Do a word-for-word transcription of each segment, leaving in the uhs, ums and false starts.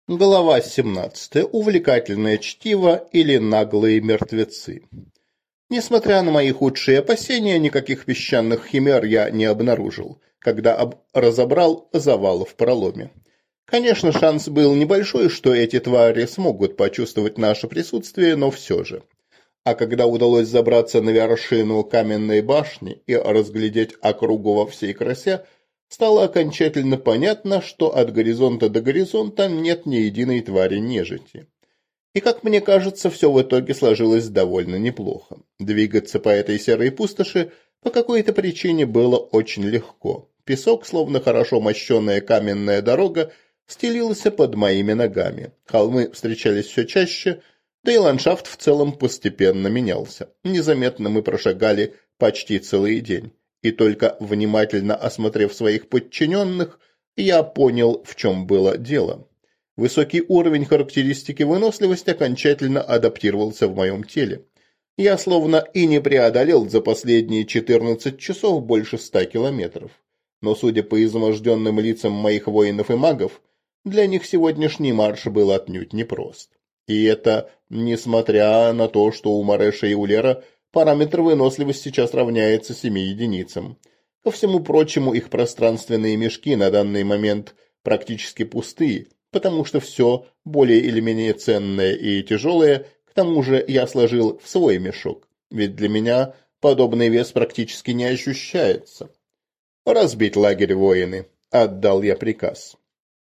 Глава семнадцатая. Увлекательное чтиво или наглые мертвецы. Несмотря на мои худшие опасения, никаких песчаных химер я не обнаружил, когда об... разобрал завалы в проломе. Конечно, шанс был небольшой, что эти твари смогут почувствовать наше присутствие, но все же. А когда удалось забраться на вершину каменной башни и разглядеть округу во всей красе, стало окончательно понятно, что от горизонта до горизонта нет ни единой твари нежити. И, как мне кажется, все в итоге сложилось довольно неплохо. Двигаться по этой серой пустоши по какой-то причине было очень легко. Песок, словно хорошо мощеная каменная дорога, стелился под моими ногами. Холмы встречались все чаще, да и ландшафт в целом постепенно менялся. Незаметно мы прошагали почти целый день. И только внимательно осмотрев своих подчиненных, я понял, в чем было дело. Высокий уровень характеристики выносливости окончательно адаптировался в моем теле. Я словно и не преодолел за последние четырнадцать часов больше ста километров. Но, судя по изможденным лицам моих воинов и магов, для них сегодняшний марш был отнюдь непрост. И это несмотря на то, что у Мареша и Улера параметр выносливости сейчас равняется семи единицам. Ко всему прочему, их пространственные мешки на данный момент практически пустые, потому что все более или менее ценное и тяжелое, к тому же я сложил в свой мешок, ведь для меня подобный вес практически не ощущается. «Разбить лагерь, воины», — отдал я приказ.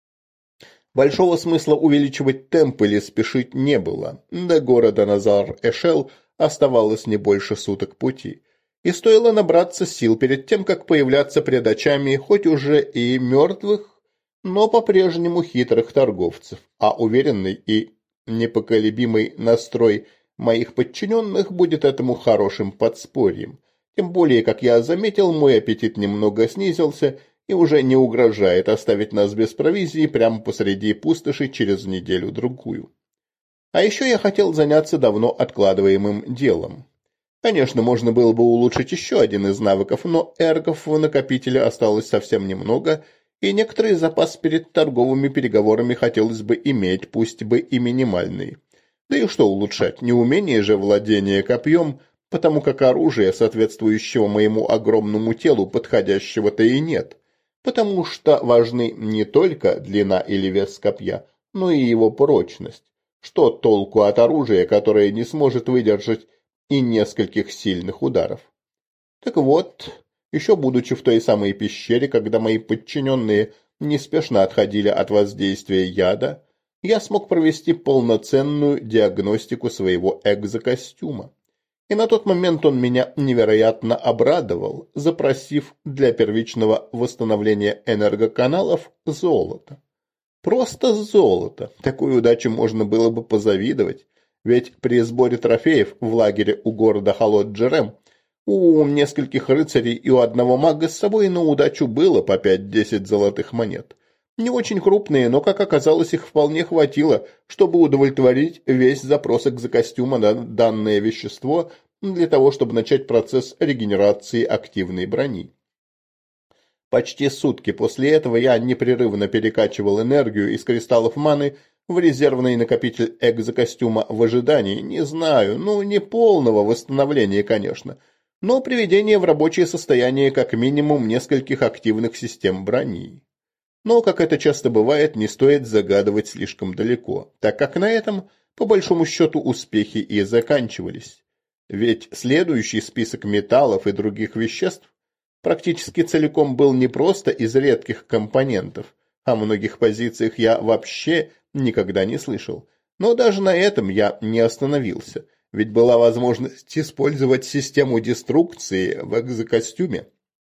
Большого смысла увеличивать темп или спешить не было. До города Назар-Эшел оставалось не больше суток пути. И стоило набраться сил перед тем, как появляться пред очами хоть уже и мертвых, но по-прежнему хитрых торговцев, а уверенный и непоколебимый настрой моих подчиненных будет этому хорошим подспорьем. Тем более, как я заметил, мой аппетит немного снизился и уже не угрожает оставить нас без провизии прямо посреди пустоши через неделю-другую. А еще я хотел заняться давно откладываемым делом. Конечно, можно было бы улучшить еще один из навыков, но эргов в накопителе осталось совсем немного, и некоторый запас перед торговыми переговорами хотелось бы иметь, пусть бы и минимальный. Да и что улучшать, неумение же владения копьем, потому как оружия, соответствующего моему огромному телу, подходящего-то и нет, потому что важны не только длина или вес копья, но и его прочность. Что толку от оружия, которое не сможет выдержать и нескольких сильных ударов? Так вот, еще будучи в той самой пещере, когда мои подчиненные неспешно отходили от воздействия яда, я смог провести полноценную диагностику своего экзокостюма. И на тот момент он меня невероятно обрадовал, запросив для первичного восстановления энергоканалов золото. Просто золото. Такой удаче можно было бы позавидовать, ведь при сборе трофеев в лагере у города Халот-Джерем у нескольких рыцарей и у одного мага с собой на удачу было по пять-десять золотых монет. Не очень крупные, но, как оказалось, их вполне хватило, чтобы удовлетворить весь запрос экзокостюма на данное вещество для того, чтобы начать процесс регенерации активной брони. Почти сутки после этого я непрерывно перекачивал энергию из кристаллов маны в резервный накопитель экзокостюма в ожидании, не знаю, ну не полного восстановления, конечно, но приведения в рабочее состояние как минимум нескольких активных систем брони. Но, как это часто бывает, не стоит загадывать слишком далеко, так как на этом, по большому счету, успехи и заканчивались. Ведь следующий список металлов и других веществ практически целиком был не просто из редких компонентов, о многих позициях я вообще никогда не слышал. Но даже на этом я не остановился, ведь была возможность использовать систему деструкции в экзокостюме,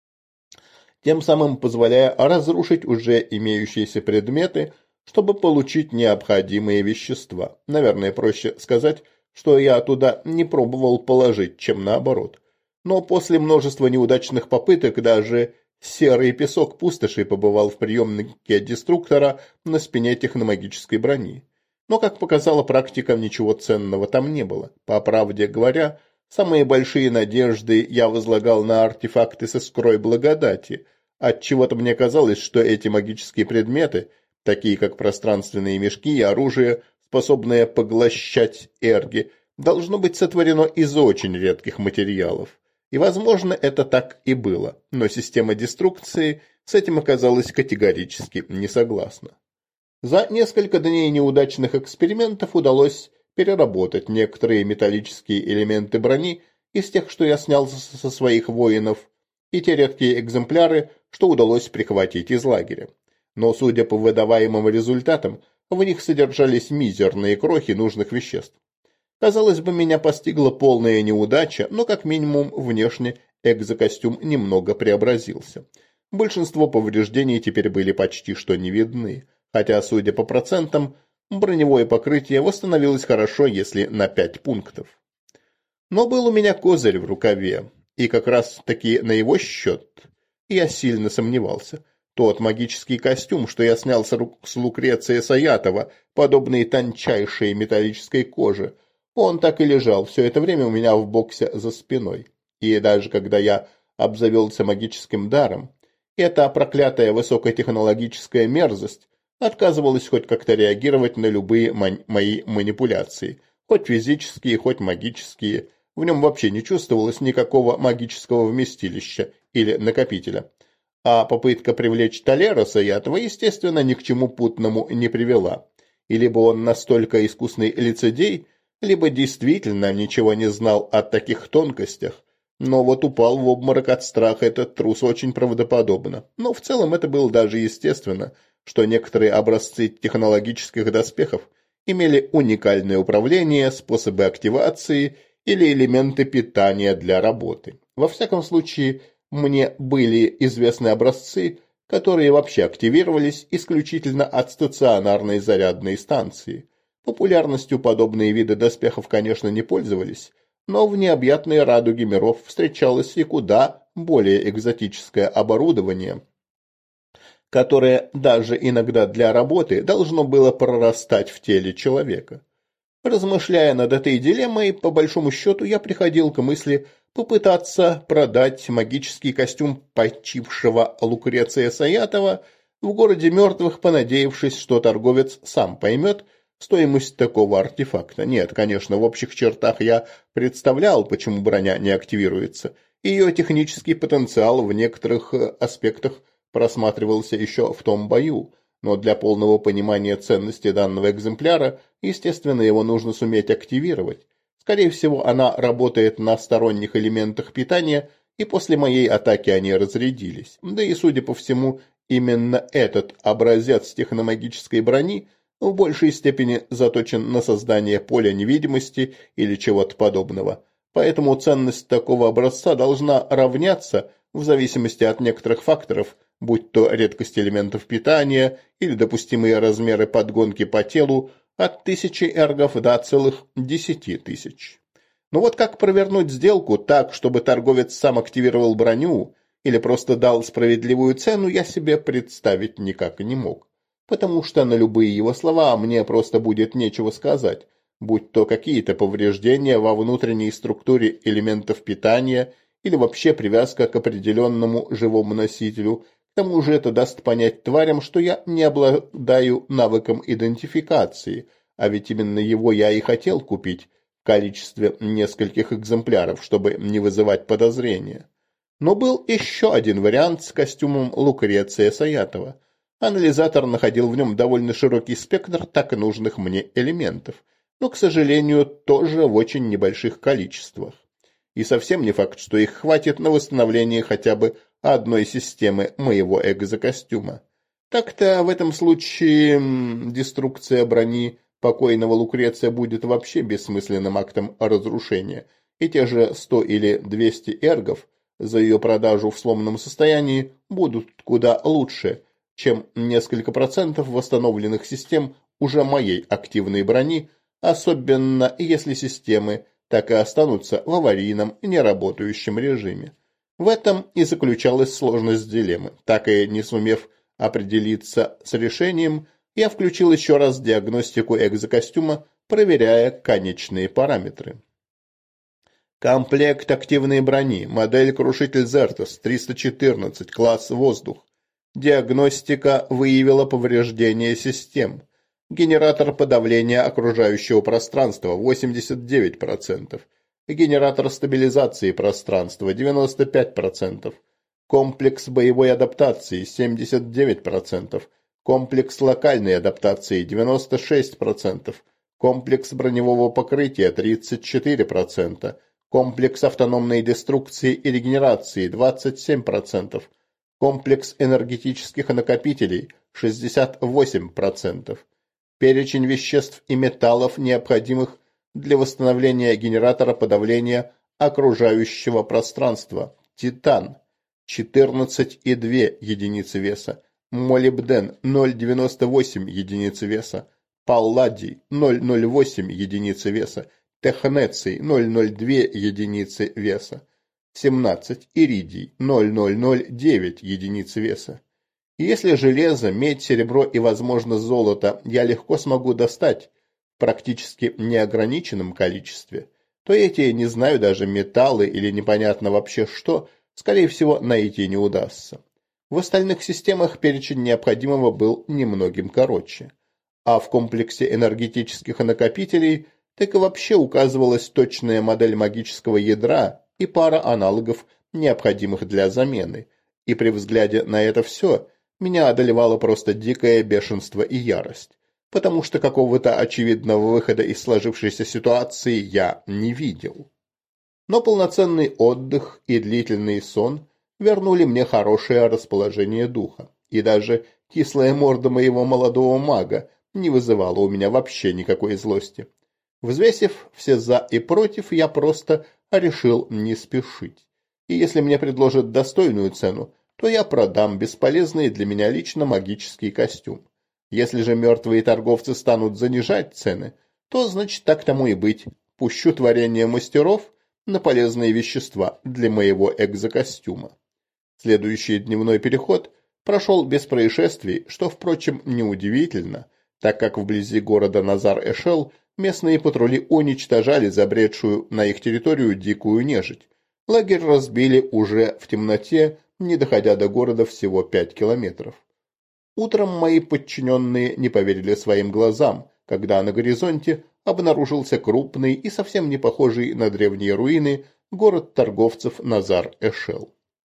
тем самым позволяя разрушить уже имеющиеся предметы, чтобы получить необходимые вещества. Наверное, проще сказать, что я туда не пробовал положить, чем наоборот. Но после множества неудачных попыток даже серый песок пустоши побывал в приемнике деструктора на спине техномагической брони. Но, как показала практика, ничего ценного там не было. По правде говоря, самые большие надежды я возлагал на артефакты с искрой благодати. Отчего-то мне казалось, что эти магические предметы, такие как пространственные мешки и оружие, способное поглощать эрги, должно быть сотворено из очень редких материалов. И, возможно, это так и было, но система деструкции с этим оказалась категорически не согласна. За несколько дней неудачных экспериментов удалось переработать некоторые металлические элементы брони из тех, что я снял со своих воинов, и те редкие экземпляры, что удалось прихватить из лагеря. Но, судя по выдаваемым результатам, в них содержались мизерные крохи нужных веществ. Казалось бы, меня постигла полная неудача, но как минимум внешне экзокостюм немного преобразился. Большинство повреждений теперь были почти что не видны, хотя, судя по процентам, броневое покрытие восстановилось хорошо, если на пять пунктов. Но был у меня козырь в рукаве, и как раз таки на его счет я сильно сомневался. Тот магический костюм, что я снял с, рук, с Лукреция Саятова, подобный тончайшей металлической коже, он так и лежал все это время у меня в боксе за спиной. И даже когда я обзавелся магическим даром, эта проклятая высокотехнологическая мерзость отказывалась хоть как-то реагировать на любые мои манипуляции, хоть физические, хоть магические. В нем вообще не чувствовалось никакого магического вместилища или накопителя. А попытка привлечь Толера Саятова, естественно, ни к чему путному не привела. И либо он настолько искусный лицедей, либо действительно ничего не знал о таких тонкостях, но вот упал в обморок от страха этот трус очень правдоподобно. Но в целом это было даже естественно, что некоторые образцы технологических доспехов имели уникальное управление, способы активации или элементы питания для работы. Во всяком случае, мне были известны образцы, которые вообще активировались исключительно от стационарной зарядной станции. Популярностью подобные виды доспехов, конечно, не пользовались, но в необъятной радуге миров встречалось и куда более экзотическое оборудование, которое даже иногда для работы должно было прорастать в теле человека. Размышляя над этой дилеммой, по большому счету я приходил к мысли попытаться продать магический костюм почившего Лукреция Саятова в городе мертвых, понадеявшись, что торговец сам поймет стоимость такого артефакта. Нет, конечно, в общих чертах я представлял, почему броня не активируется. Ее технический потенциал в некоторых аспектах просматривался еще в том бою, но для полного понимания ценности данного экземпляра, естественно, его нужно суметь активировать. Скорее всего, она работает на сторонних элементах питания, и после моей атаки они разрядились. Да и, судя по всему, именно этот образец техномагической брони в большей степени заточен на создание поля невидимости или чего-то подобного. Поэтому ценность такого образца должна равняться в зависимости от некоторых факторов, будь то редкость элементов питания или допустимые размеры подгонки по телу, от тысячи эргов до целых десяти тысяч. Но вот как провернуть сделку так, чтобы торговец сам активировал броню или просто дал справедливую цену, я себе представить никак не мог. Потому что на любые его слова мне просто будет нечего сказать, будь то какие-то повреждения во внутренней структуре элементов питания или вообще привязка к определенному живому носителю. К тому же это даст понять тварям, что я не обладаю навыком идентификации, а ведь именно его я и хотел купить в количестве нескольких экземпляров, чтобы не вызывать подозрения. Но был еще один вариант с костюмом Лукреция Саятова. Анализатор находил в нем довольно широкий спектр так нужных мне элементов, но, к сожалению, тоже в очень небольших количествах. И совсем не факт, что их хватит на восстановление хотя бы одной системы моего экзокостюма. Так-то в этом случае деструкция брони покойного Лукреция будет вообще бессмысленным актом разрушения, и те же сто или двести эргов за ее продажу в сломанном состоянии будут куда лучше, чем несколько процентов восстановленных систем уже моей активной брони, особенно если системы так и останутся в аварийном и неработающем режиме. В этом и заключалась сложность дилеммы. Так и не сумев определиться с решением, я включил еще раз диагностику экзокостюма, проверяя конечные параметры. Комплект активной брони, модель Крушитель Зертос, триста четырнадцать, класс воздух. Диагностика выявила повреждение систем. Генератор подавления окружающего пространства восемьдесят девять процентов. Генератор стабилизации пространства девяносто пять процентов. Комплекс боевой адаптации семьдесят девять процентов. Комплекс локальной адаптации девяносто шесть процентов. Комплекс броневого покрытия тридцать четыре процента. Комплекс автономной деструкции и регенерации двадцать семь процентов. Комплекс энергетических накопителей шестьдесят восемь процентов. Перечень веществ и металлов, необходимых для восстановления генератора подавления окружающего пространства. Титан четырнадцать и две единицы веса. Молибден ноль целых девяносто восемь единицы веса. Палладий ноль целых ноль восемь единицы веса. Технеций ноль целых ноль две единицы веса. семнадцать. Иридий ноль целых ноль ноль девять единицы веса. Если железо, медь, серебро и, возможно, золото я легко смогу достать в практически неограниченном количестве, то эти, не знаю, даже металлы или непонятно вообще что, скорее всего, найти не удастся. В остальных системах перечень необходимого был немногим короче. А в комплексе энергетических накопителей так и вообще указывалась точная модель магического ядра и пара аналогов, необходимых для замены. И при взгляде на это все меня одолевало просто дикое бешенство и ярость, потому что какого-то очевидного выхода из сложившейся ситуации я не видел. Но полноценный отдых и длительный сон вернули мне хорошее расположение духа, и даже кислая морда моего молодого мага не вызывала у меня вообще никакой злости. Взвесив все «за» и «против», я просто решил не спешить. И если мне предложат достойную цену, то я продам бесполезный для меня лично магический костюм. Если же мертвые торговцы станут занижать цены, то, значит, так тому и быть. Пущу творение мастеров на полезные вещества для моего экзокостюма. Следующий дневной переход прошел без происшествий, что, впрочем, неудивительно, так как вблизи города Назар-Эшел местные патрули уничтожали забредшую на их территорию дикую нежить. Лагерь разбили уже в темноте, не доходя до города всего пять километров. Утром мои подчиненные не поверили своим глазам, когда на горизонте обнаружился крупный и совсем не похожий на древние руины город торговцев Назар-Эшел.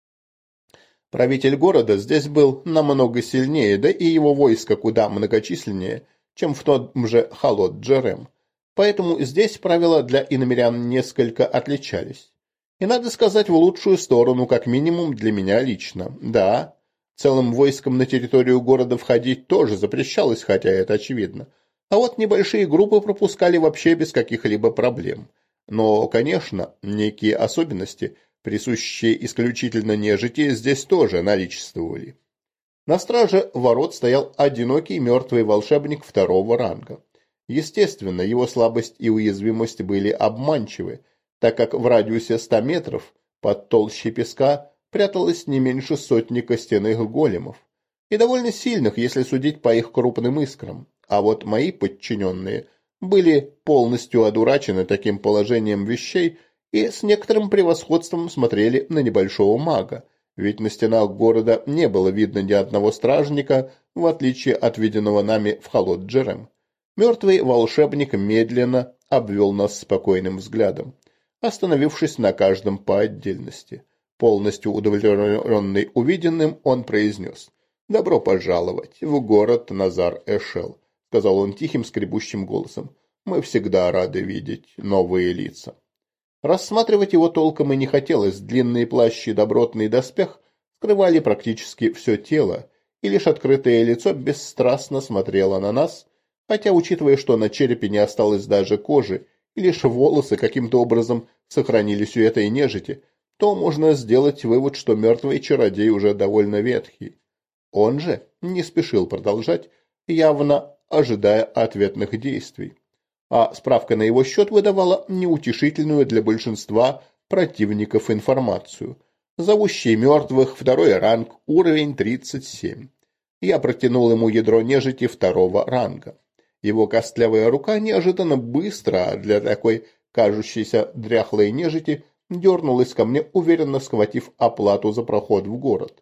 Правитель города здесь был намного сильнее, да и его войско куда многочисленнее, чем в том же Халот-Джерем. Поэтому здесь правила для иномирян несколько отличались. И надо сказать, в лучшую сторону, как минимум для меня лично. Да, целым войском на территорию города входить тоже запрещалось, хотя это очевидно. А вот небольшие группы пропускали вообще без каких-либо проблем. Но, конечно, некие особенности, присущие исключительно нежити, здесь тоже наличествовали. На страже ворот стоял одинокий мертвый волшебник второго ранга. Естественно, его слабость и уязвимость были обманчивы, так как в радиусе ста метров под толщей песка пряталось не меньше сотни костяных големов, и довольно сильных, если судить по их крупным искрам. А вот мои подчиненные были полностью одурачены таким положением вещей и с некоторым превосходством смотрели на небольшого мага, ведь на стенах города не было видно ни одного стражника, в отличие от виденного нами в Халот-Джерем. Мертвый волшебник медленно обвел нас спокойным взглядом, остановившись на каждом по отдельности. Полностью удовлетворенный увиденным, он произнес: «Добро пожаловать в город Назар-Эшел», — сказал он тихим скребущим голосом. «Мы всегда рады видеть новые лица». Рассматривать его толком и не хотелось, длинные плащи и добротный доспех скрывали практически все тело, и лишь открытое лицо бесстрастно смотрело на нас, хотя, учитывая, что на черепе не осталось даже кожи, и лишь волосы каким-то образом сохранились у этой нежити, то можно сделать вывод, что мертвый чародей уже довольно ветхий. Он же не спешил продолжать, явно ожидая ответных действий. А справка на его счет выдавала неутешительную для большинства противников информацию. Зовущий мертвых, второй ранг, уровень тридцать семь. Я протянул ему ядро нежити второго ранга. Его костлявая рука неожиданно быстро, для такой кажущейся дряхлой нежити, дернулась ко мне, уверенно схватив оплату за проход в город.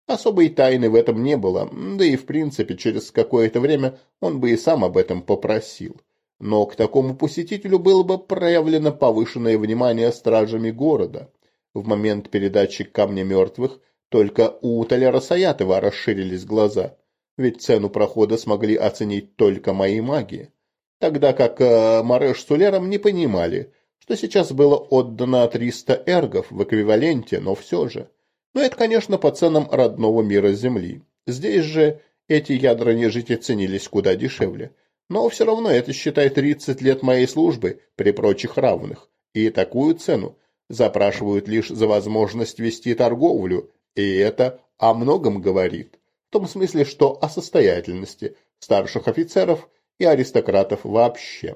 Особой тайны в этом не было, да и в принципе через какое-то время он бы и сам об этом попросил. Но к такому посетителю было бы проявлено повышенное внимание стражами города. В момент передачи камня мертвых только у Толяра Саятова расширились глаза, ведь цену прохода смогли оценить только мои маги. Тогда как э, Мареш с Улером не понимали, что сейчас было отдано триста эргов в эквиваленте, но все же. Но это, конечно, по ценам родного мира Земли. Здесь же эти ядра нежити ценились куда дешевле. Но все равно это, считай, тридцать лет моей службы при прочих равных. И такую цену запрашивают лишь за возможность вести торговлю, и это о многом говорит. В том смысле, что о состоятельности старших офицеров и аристократов вообще.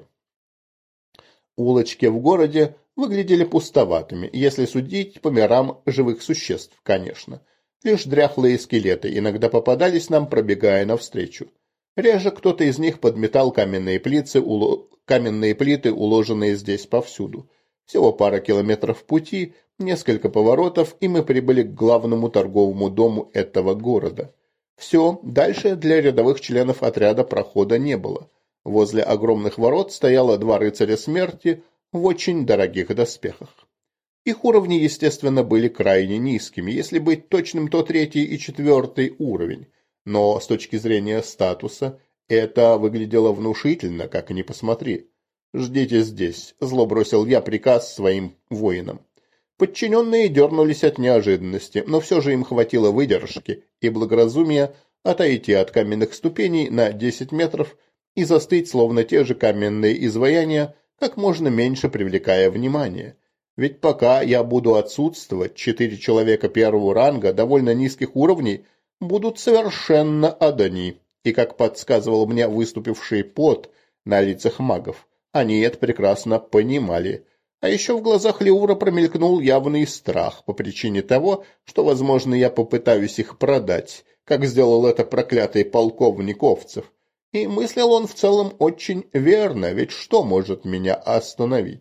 Улочки в городе выглядели пустоватыми, если судить по мирам живых существ, конечно. Лишь дряхлые скелеты иногда попадались нам, пробегая навстречу. Реже кто-то из них подметал каменные плиты, уло... каменные плиты, уложенные здесь повсюду. Всего пара километров пути, несколько поворотов, и мы прибыли к главному торговому дому этого города. Все, дальше для рядовых членов отряда прохода не было. Возле огромных ворот стояло два рыцаря смерти в очень дорогих доспехах. Их уровни, естественно, были крайне низкими, если быть точным, то третий и четвертый уровень. Но с точки зрения статуса это выглядело внушительно, как ни посмотри. «Ждите здесь», – зло бросил я приказ своим воинам. Подчиненные дернулись от неожиданности, но все же им хватило выдержки и благоразумия отойти от каменных ступеней на десять метров и застыть, словно те же каменные изваяния, как можно меньше привлекая внимание. Ведь пока я буду отсутствовать, четыре человека первого ранга довольно низких уровней будут совершенно одни, и, как подсказывал мне выступивший пот на лицах магов, они это прекрасно понимали. А еще в глазах Леура промелькнул явный страх по причине того, что, возможно, я попытаюсь их продать, как сделал это проклятый полковник Овцев. И мыслил он в целом очень верно, ведь что может меня остановить?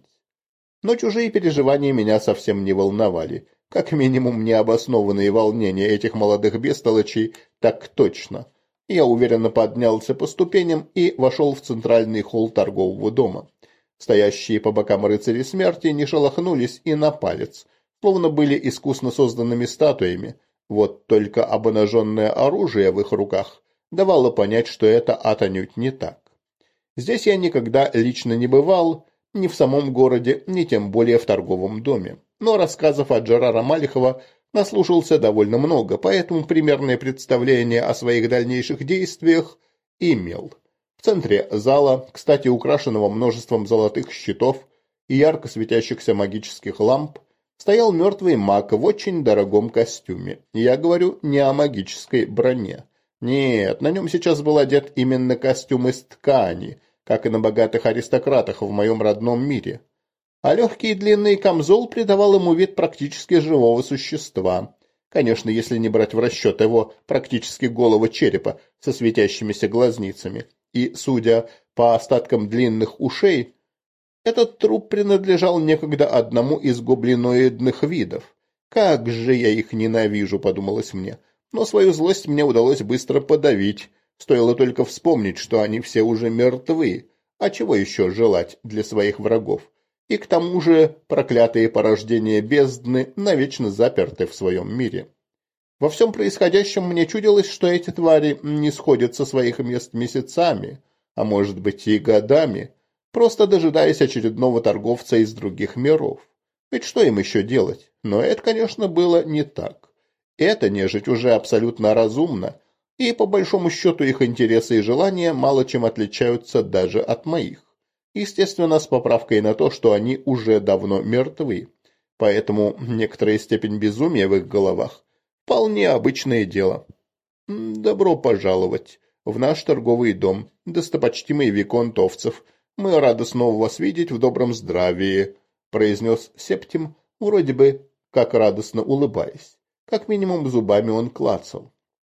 Но чужие переживания меня совсем не волновали. Как минимум необоснованные волнения этих молодых бестолочей так точно. Я уверенно поднялся по ступеням и вошел в центральный холл торгового дома. Стоящие по бокам рыцари смерти не шелохнулись и на палец, словно были искусно созданными статуями. Вот только обнаженное оружие в их руках давало понять, что это отнюдь не так. Здесь я никогда лично не бывал, ни в самом городе, ни тем более в торговом доме. Но рассказов от Джерара Малихова наслушался довольно много, поэтому примерное представление о своих дальнейших действиях имел. В центре зала, кстати, украшенного множеством золотых щитов и ярко светящихся магических ламп, стоял мертвый маг в очень дорогом костюме. Я говорю не о магической броне. Нет, на нем сейчас был одет именно костюм из ткани, как и на богатых аристократах в моем родном мире. А легкий и длинный камзол придавал ему вид практически живого существа. Конечно, если не брать в расчет его практически голого черепа со светящимися глазницами. И, судя по остаткам длинных ушей, этот труп принадлежал некогда одному из гоблиноидных видов. «Как же я их ненавижу», — подумалось мне. Но свою злость мне удалось быстро подавить. Стоило только вспомнить, что они все уже мертвы. А чего еще желать для своих врагов? И к тому же проклятые порождения бездны навечно заперты в своем мире. Во всем происходящем мне чудилось, что эти твари не сходят со своих мест месяцами, а может быть и годами, просто дожидаясь очередного торговца из других миров. Ведь что им еще делать? Но это, конечно, было не так. Эта нежить уже абсолютно разумна, и по большому счету их интересы и желания мало чем отличаются даже от моих. Естественно, с поправкой на то, что они уже давно мертвы. Поэтому некоторая степень безумия в их головах вполне обычное дело. Добро пожаловать в наш торговый дом, достопочтимый виконт Овцев. Мы рады снова вас видеть в добром здравии, произнес Септим, вроде бы как радостно улыбаясь. Как минимум зубами он клацал.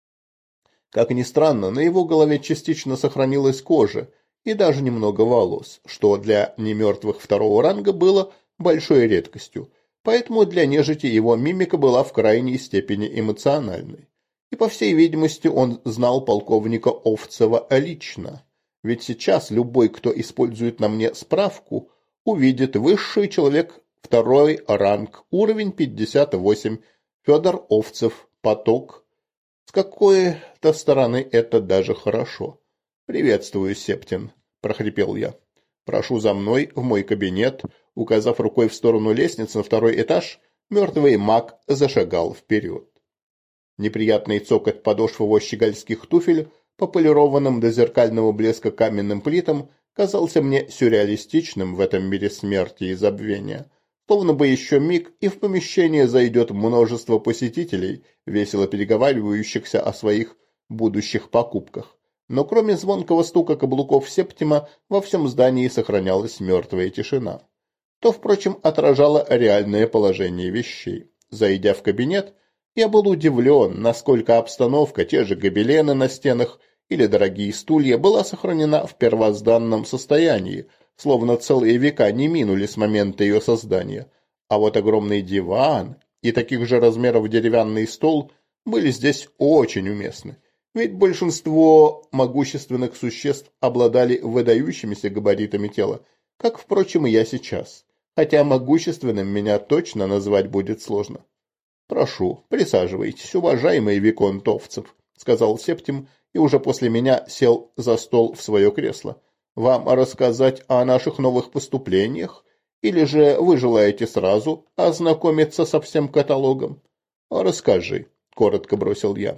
Как ни странно, на его голове частично сохранилась кожа и даже немного волос, что для немертвых второго ранга было большой редкостью, поэтому для нежити его мимика была в крайней степени эмоциональной. И, по всей видимости, он знал полковника Овцева лично. Ведь сейчас любой, кто использует на мне справку, увидит высший человек, второй ранг, уровень пятьдесят восемь, Федор Овцев, поток. С какой-то стороны это даже хорошо. «Приветствую, Септин», – прохрипел я. «Прошу за мной в мой кабинет». Указав рукой в сторону лестницы на второй этаж, мертвый маг зашагал вперед. Неприятный цокот подошв его щегольских туфель по полированным до зеркального блеска каменным плитам казался мне сюрреалистичным в этом мире смерти и забвения. Словно бы еще миг, и в помещение зайдет множество посетителей, весело переговаривающихся о своих будущих покупках. Но кроме звонкого стука каблуков Септима, во всем здании сохранялась мертвая тишина. То, впрочем, отражало реальное положение вещей. Зайдя в кабинет, я был удивлен, насколько обстановка, те же гобелены на стенах или дорогие стулья, была сохранена в первозданном состоянии, словно целые века не минули с момента ее создания. А вот огромный диван и таких же размеров деревянный стол были здесь очень уместны. Ведь большинство могущественных существ обладали выдающимися габаритами тела, как, впрочем, и я сейчас. Хотя могущественным меня точно назвать будет сложно. «Прошу, присаживайтесь, уважаемый виконт Овцев», — сказал Септим, и уже после меня сел за стол в свое кресло. «Вам рассказать о наших новых поступлениях? Или же вы желаете сразу ознакомиться со всем каталогом?» «Расскажи», — коротко бросил я.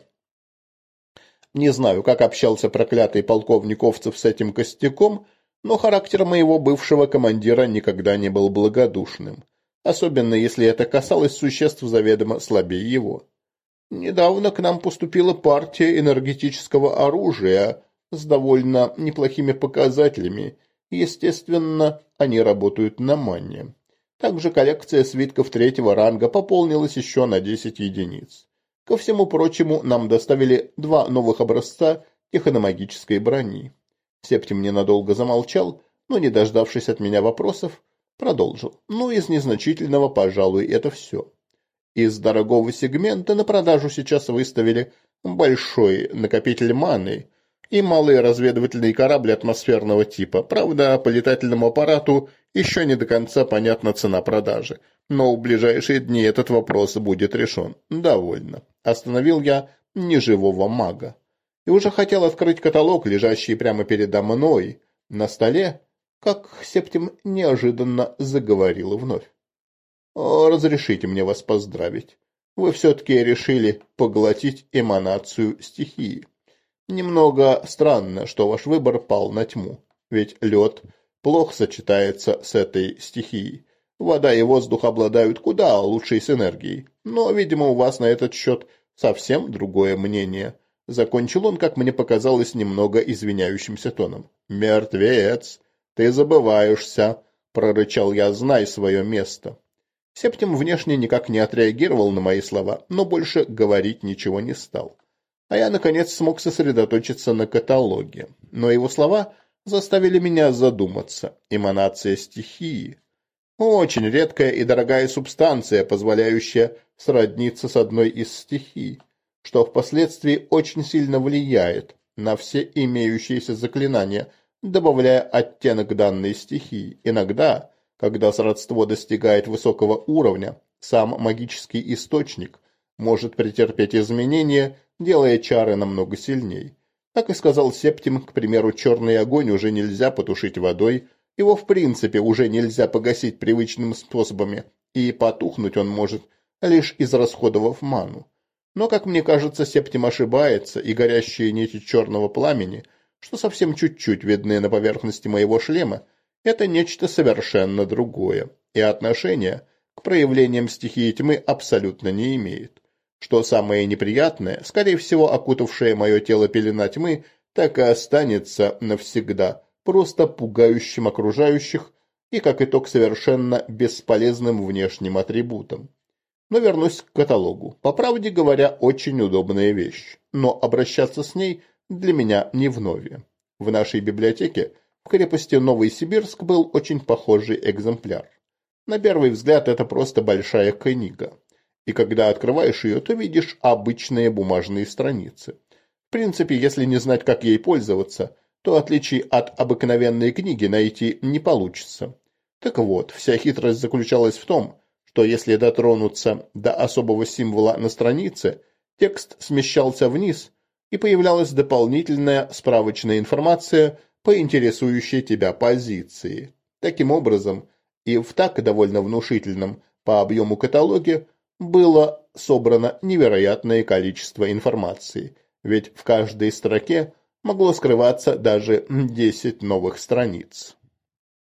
Не знаю, как общался проклятый полковник Овцев с этим костяком, но характер моего бывшего командира никогда не был благодушным. Особенно, если это касалось существ заведомо слабее его. Недавно к нам поступила партия энергетического оружия с довольно неплохими показателями. Естественно, они работают на мане. Также коллекция свитков третьего ранга пополнилась еще на десять единиц. Ко всему прочему, нам доставили два новых образца техномагической брони. Септим ненадолго замолчал, но, не дождавшись от меня вопросов, продолжил. Ну, из незначительного, пожалуй, это все. Из дорогого сегмента на продажу сейчас выставили большой накопитель маны и малый разведывательный корабль атмосферного типа. Правда, по летательному аппарату еще не до конца понятна цена продажи. Но в ближайшие дни этот вопрос будет решен. Довольно. Остановил я неживого мага. И уже хотел открыть каталог, лежащий прямо передо мной на столе, как Септим неожиданно заговорил вновь. «Разрешите мне вас поздравить. Вы все-таки решили поглотить эманацию стихии. Немного странно, что ваш выбор пал на тьму, ведь лед плохо сочетается с этой стихией. Вода и воздух обладают куда лучшей синергией, но, видимо, у вас на этот счет совсем другое мнение». Закончил он, как мне показалось, немного извиняющимся тоном. «Мертвец, ты забываешься», — прорычал я, — «знай свое место». Септим внешне никак не отреагировал на мои слова, но больше говорить ничего не стал. А я, наконец, смог сосредоточиться на каталоге. Но его слова заставили меня задуматься. Эманация стихии. Очень редкая и дорогая субстанция, позволяющая сродниться с одной из стихий, что впоследствии очень сильно влияет на все имеющиеся заклинания, добавляя оттенок данной стихии. Иногда, когда сродство достигает высокого уровня, сам магический источник может претерпеть изменения, делая чары намного сильней. Как и сказал Септим, к примеру, черный огонь уже нельзя потушить водой, его в принципе уже нельзя погасить привычными способами, и потухнуть он может, лишь израсходовав ману. Но, как мне кажется, Септим ошибается, и горящие нити черного пламени, что совсем чуть-чуть видны на поверхности моего шлема, это нечто совершенно другое, и отношение к проявлениям стихии тьмы абсолютно не имеет. Что самое неприятное, скорее всего, окутавшее мое тело пелена тьмы, так и останется навсегда, просто пугающим окружающих и, как итог, совершенно бесполезным внешним атрибутом. Но вернусь к каталогу. По правде говоря, очень удобная вещь, но обращаться с ней для меня не вновь. В нашей библиотеке в крепости Новосибирск был очень похожий экземпляр. На первый взгляд это просто большая книга. и когда открываешь ее, то видишь обычные бумажные страницы. В принципе, если не знать, как ей пользоваться, то отличий от обыкновенной книги найти не получится. Так вот, вся хитрость заключалась в том, что если дотронуться до особого символа на странице, текст смещался вниз, и появлялась дополнительная справочная информация по интересующей тебя позиции. Таким образом, и в так довольно внушительном по объему каталоге было собрано невероятное количество информации, ведь в каждой строке могло скрываться даже десять новых страниц.